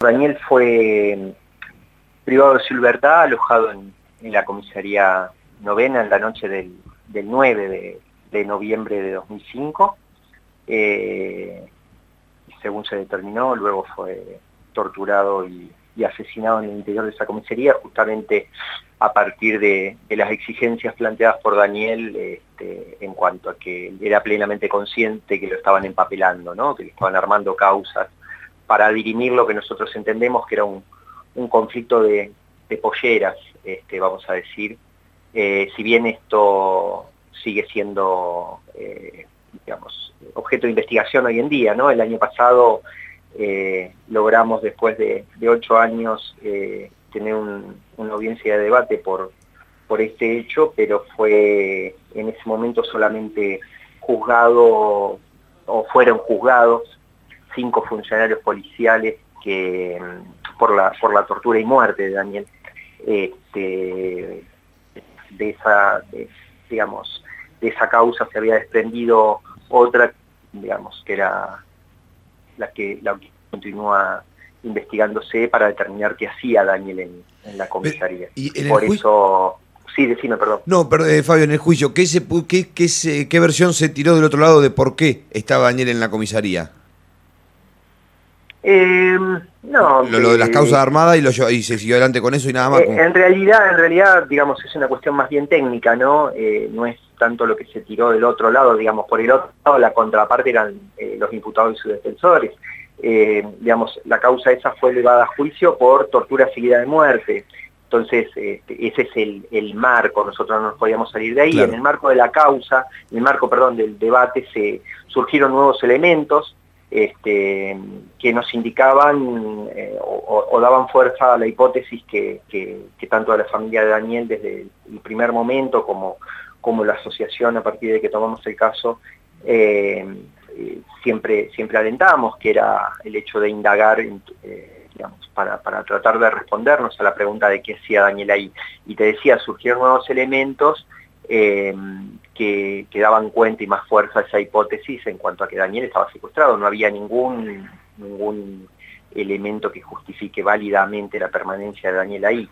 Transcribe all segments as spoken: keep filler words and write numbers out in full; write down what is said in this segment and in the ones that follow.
Daniel fue privado de su libertad, alojado en, en la comisaría novena en la noche del, del nueve de, de noviembre de dos mil cinco. Eh, según se determinó, luego fue torturado y, y asesinado en el interior de esa comisaría, justamente a partir de, de las exigencias planteadas por Daniel este, en cuanto a que era plenamente consciente que lo estaban empapelando, ¿no? Que le estaban armando causas para dirimir lo que nosotros entendemos que era un, un conflicto de, de polleras, este, vamos a decir. Eh, si bien esto sigue siendo, eh, digamos, objeto de investigación hoy en día, ¿no? El año pasado eh, logramos, después de, de ocho años, eh, tener un, una audiencia de debate por, por este hecho, pero fue en ese momento solamente juzgado, o fueron juzgados, cinco funcionarios policiales que por la, por la tortura y muerte de Daniel. Este, de esa, de, digamos, de esa causa se había desprendido otra, digamos, que era la que, la que continúa investigándose para determinar qué hacía Daniel en, en la comisaría. ¿Y en por el eso, sí, decime, perdón. No, pero, eh, Fabio, en el juicio, ¿qué, se, qué, qué, se, ¿qué versión se tiró del otro lado de por qué estaba Daniel en la comisaría? Eh, no, Lo, lo de las causas armadas y, lo, y se siguió adelante con eso y nada más. Eh, en realidad, en realidad, digamos, es una cuestión más bien técnica, ¿no? Eh, no es tanto lo que se tiró del otro lado, digamos, por el otro lado la contraparte eran eh, los imputados y sus defensores. Eh, digamos, la causa esa fue elevada a juicio por tortura seguida de muerte. Entonces, eh, ese es el, el marco, nosotros no nos podíamos salir de ahí. Claro. En el marco de la causa, en el marco, perdón, del debate, se surgieron nuevos elementos Este, que nos indicaban eh, o, o daban fuerza a la hipótesis que, que, que tanto a la familia de Daniel desde el primer momento como, como la asociación a partir de que tomamos el caso eh, eh, siempre, siempre alentamos, que era el hecho de indagar eh, digamos, para, para tratar de respondernos a la pregunta de qué hacía Daniel ahí. Y te decía, surgieron nuevos elementos Eh, que, que daban cuenta y más fuerza a esa hipótesis en cuanto a que Daniel estaba secuestrado. No había ningún, ningún elemento que justifique válidamente la permanencia de Daniel ahí.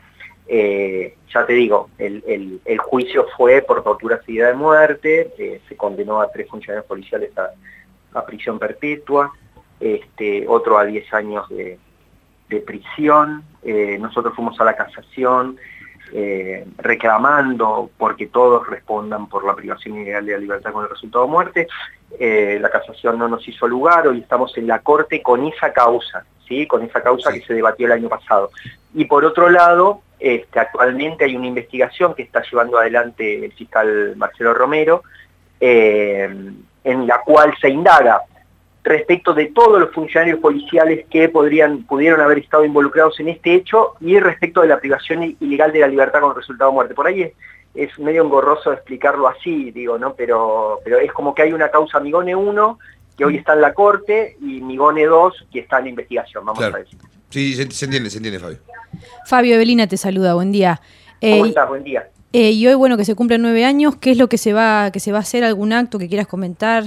Eh, ya te digo, el, el, el juicio fue por tortura seguida de muerte, eh, se condenó a tres funcionarios policiales a, a prisión perpetua, este, otro a diez años de, de prisión. Eh, nosotros fuimos a la casación, Eh, reclamando porque todos respondan por la privación ilegal de la libertad con el resultado de muerte. Eh, la casación no nos hizo lugar, hoy estamos en la corte con esa causa, ¿sí? Con esa causa sí. que se debatió el año pasado. Y por otro lado, este, actualmente hay una investigación que está llevando adelante el fiscal Marcelo Romero, eh, en la cual se indaga respecto de todos los funcionarios policiales que podrían, pudieron haber estado involucrados en este hecho y respecto de la privación ilegal de la libertad con resultado de muerte. Por ahí es, es medio engorroso explicarlo así, digo, ¿no? Pero, pero es como que hay una causa Migone uno, que hoy está en la corte, y Migone dos, que está en investigación, vamos claro. a decir. Sí, se, se entiende, se entiende, Fabio. Fabio, Evelina te saluda, buen día. ¿Cómo eh, estás? Buen día. Eh, y hoy, bueno, que se cumplen nueve años, ¿qué es lo que se va, que se va a hacer? ¿Algún acto que quieras comentar?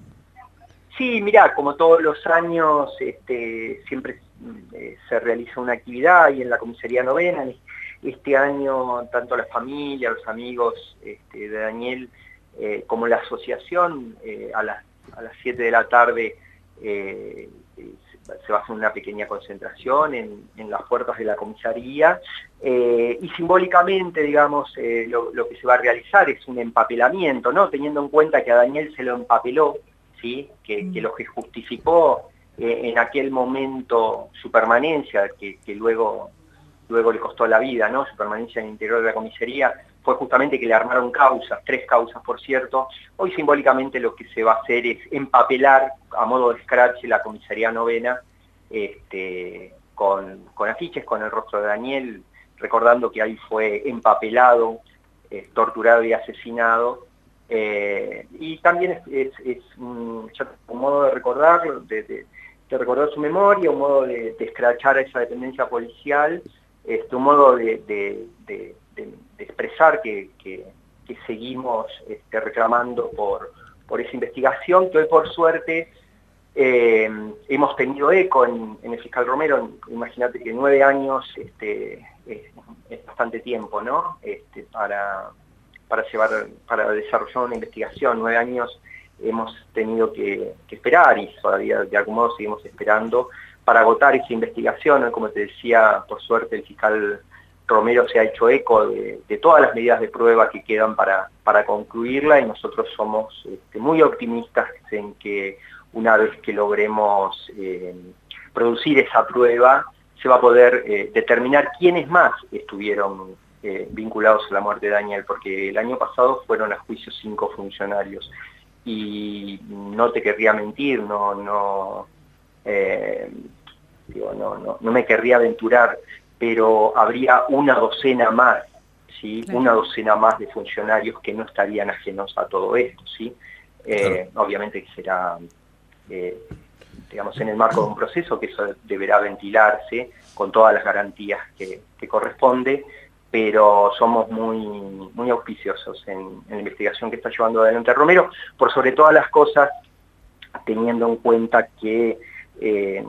Sí, mirá, como todos los años este, siempre eh, se realiza una actividad ahí en la comisaría novena. Este año tanto la familia, los amigos este, de Daniel eh, como la asociación eh, a, las, a las siete de la tarde eh, se va a hacer una pequeña concentración en, en las puertas de la comisaría eh, y simbólicamente, digamos, eh, lo, lo que se va a realizar es un empapelamiento, ¿no? Teniendo en cuenta que a Daniel se lo empapeló, ¿sí? que, que lo que justificó eh, en aquel momento su permanencia, que, que luego, luego le costó la vida, ¿no? Su permanencia en el interior de la comisaría, fue justamente que le armaron causas, tres causas por cierto. Hoy simbólicamente lo que se va a hacer es empapelar a modo de scratch la comisaría novena este, con, con afiches con el rostro de Daniel, recordando que ahí fue empapelado, eh, torturado y asesinado. Eh, y también es, es, es un, un modo de recordar, de, de, de recordar su memoria, un modo de, de escrachar a esa dependencia policial, este, un modo de, de, de, de, de expresar que, que, que seguimos este, reclamando por, por esa investigación, que hoy por suerte Eh, hemos tenido eco en, en el fiscal Romero. Imagínate que nueve años este, es, es bastante tiempo, ¿no? Este, para, para, llevar, para desarrollar una investigación. Nueve años hemos tenido que, que esperar y todavía de algún modo seguimos esperando para agotar esa investigación, ¿no? Como te decía, por suerte el fiscal Romero se ha hecho eco de, de todas las medidas de prueba que quedan para, para concluirla, y nosotros somos este, muy optimistas en que una vez que logremos eh, producir esa prueba, se va a poder eh, determinar quiénes más estuvieron eh, vinculados a la muerte de Daniel, porque el año pasado fueron a juicio cinco funcionarios, y no te querría mentir, no, no, eh, digo, no, no, no me querría aventurar, pero habría una docena más, ¿sí? Claro. Una docena más de funcionarios que no estarían ajenos a todo esto, ¿sí? Eh, claro. Obviamente que será, eh, digamos, en el marco de un proceso que eso deberá ventilarse con todas las garantías que, que corresponde, pero somos muy, muy auspiciosos en, en la investigación que está llevando adelante Romero, por sobre todas las cosas, teniendo en cuenta que eh,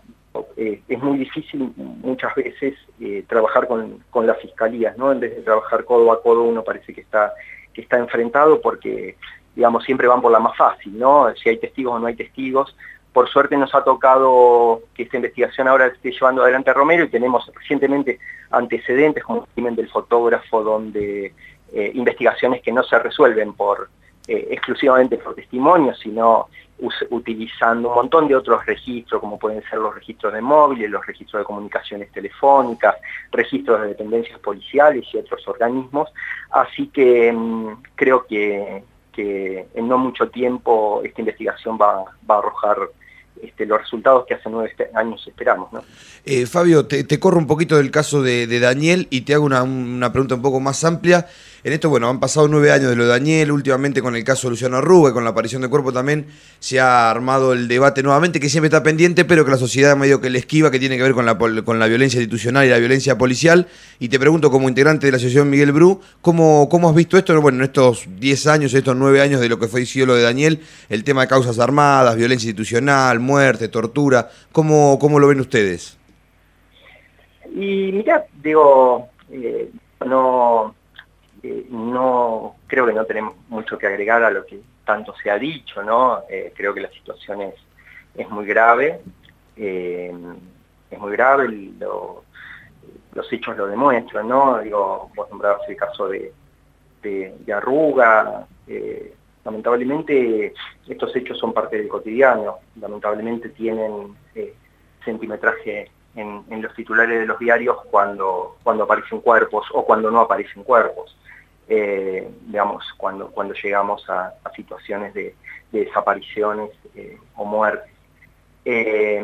Eh, es muy difícil muchas veces eh, trabajar con, con las fiscalías, ¿no? En vez de trabajar codo a codo, uno parece que está, que está enfrentado porque, digamos, siempre van por la más fácil, ¿no? Si hay testigos o no hay testigos. Por suerte nos ha tocado que esta investigación ahora esté llevando adelante a Romero, y tenemos recientemente antecedentes como el crimen del fotógrafo, donde eh, investigaciones que no se resuelven por eh, exclusivamente por testimonios, sino utilizando un montón de otros registros, como pueden ser los registros de móviles, los registros de comunicaciones telefónicas, registros de dependencias policiales y otros organismos. Así que mmm, creo que, que en no mucho tiempo esta investigación va, va a arrojar este, los resultados que hace nueve años esperamos, ¿no? Eh, Fabio, te, te corro un poquito del caso de, de Daniel y te hago una, una pregunta un poco más amplia. En esto, bueno, han pasado nueve años de lo de Daniel, últimamente con el caso de Luciano Arruga, con la aparición de cuerpo también se ha armado el debate nuevamente, que siempre está pendiente, pero que la sociedad medio que le esquiva, que tiene que ver con la, con la violencia institucional y la violencia policial. Y te pregunto, como integrante de la asociación Miguel Bru, ¿cómo, cómo has visto esto? Bueno, en estos diez años, estos nueve años de lo que fue sido lo de Daniel, el tema de causas armadas, violencia institucional, muerte, tortura, ¿cómo, cómo lo ven ustedes? Y mirá, digo, eh, no... Eh, no creo que no tenemos mucho que agregar a lo que tanto se ha dicho, ¿no? Eh, creo que la situación es, es muy grave, eh, es muy grave, lo, los hechos lo demuestran, ¿no? Digo, vos nombrabas el caso de, de, de Arruga, eh, lamentablemente estos hechos son parte del cotidiano, lamentablemente tienen eh, centimetraje en, en los titulares de los diarios cuando, cuando aparecen cuerpos o cuando no aparecen cuerpos. Eh, digamos, cuando, cuando llegamos a, a situaciones de, de desapariciones eh, o muertes. Eh,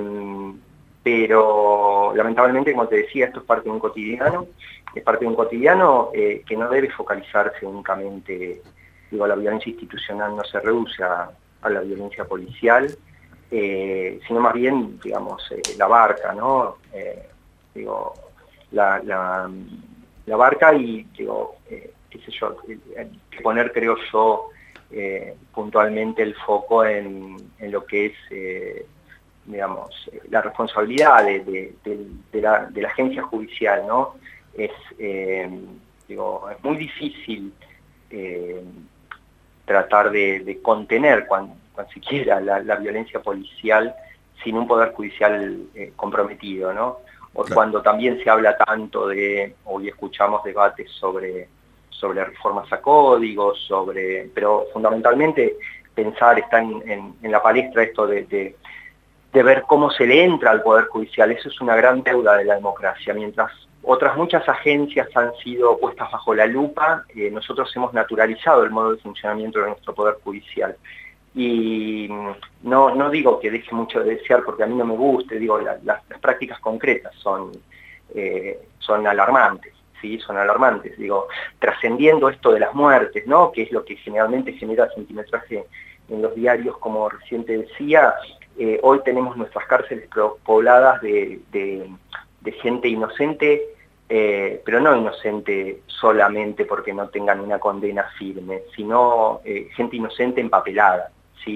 pero lamentablemente, como te decía, esto es parte de un cotidiano, es parte de un cotidiano eh, que no debe focalizarse únicamente, digo, la violencia institucional no se reduce a, a la violencia policial, eh, sino más bien, digamos, eh, la abarca, ¿no? Eh, digo, la, la, la abarca y, digo, eh, qué sé yo, que poner, creo yo, eh, puntualmente el foco en, en lo que es, eh, digamos, la responsabilidad de, de, de, de, la, de la agencia judicial, ¿no? Es, eh, digo, es muy difícil eh, tratar de, de contener, cuando, cuando siquiera, la, la violencia policial sin un poder judicial eh, comprometido, ¿no? O claro. Cuando también se habla tanto de, hoy escuchamos debates sobre sobre reformas a códigos, sobre, pero fundamentalmente pensar, está en, en, en la palestra esto de, de, de ver cómo se le entra al Poder Judicial. Eso es una gran deuda de la democracia. Mientras otras muchas agencias han sido puestas bajo la lupa, eh, nosotros hemos naturalizado el modo de funcionamiento de nuestro Poder Judicial. Y no, no digo que deje mucho de desear porque a mí no me guste, digo, la, las, las prácticas concretas son, eh, son alarmantes. Sí, son alarmantes, digo, trascendiendo esto de las muertes, ¿no? Que es lo que generalmente genera centimetraje en los diarios, como recién te decía, eh, hoy tenemos nuestras cárceles pobladas de, de, de gente inocente, eh, pero no inocente solamente porque no tengan una condena firme, sino eh, gente inocente empapelada, ¿sí?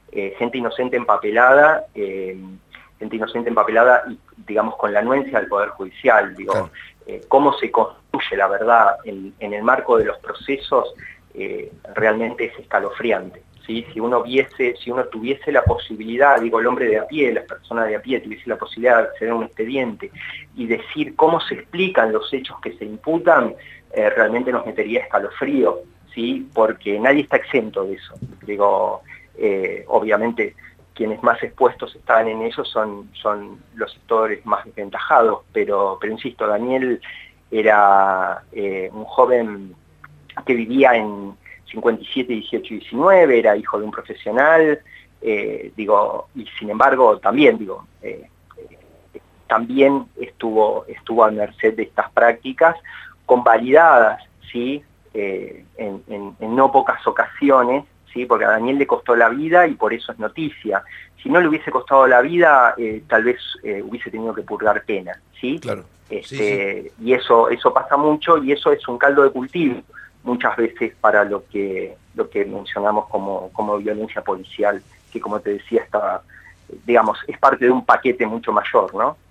eh, gente inocente empapelada, eh, gente inocente empapelada y, digamos, con la anuencia del Poder Judicial. Digo, claro. eh, cómo se construye la verdad en, en el marco de los procesos eh, realmente es escalofriante. ¿Sí? Si uno viese, si uno tuviese la posibilidad, digo, el hombre de a pie, la persona de a pie, tuviese la posibilidad de acceder a un expediente y decir cómo se explican los hechos que se imputan, eh, realmente nos metería escalofrío, ¿sí? Porque nadie está exento de eso. Digo, eh, obviamente quienes más expuestos están en eso son, son los sectores más desventajados, pero, pero insisto, Daniel era eh, un joven que vivía en cincuenta y siete, dieciocho y diecinueve, era hijo de un profesional, eh, digo, y sin embargo también, digo, eh, eh, también estuvo, estuvo a merced de estas prácticas, convalidadas, ¿sí? Eh, en, en, en no pocas ocasiones, ¿sí? Porque a Daniel le costó la vida y por eso es noticia. Si no le hubiese costado la vida, eh, tal vez eh, hubiese tenido que purgar pena, ¿sí? Claro. Este, sí, sí. Y eso, eso pasa mucho y eso es un caldo de cultivo muchas veces para lo que lo que mencionamos como, como violencia policial, que como te decía, está, digamos, es parte de un paquete mucho mayor, ¿no?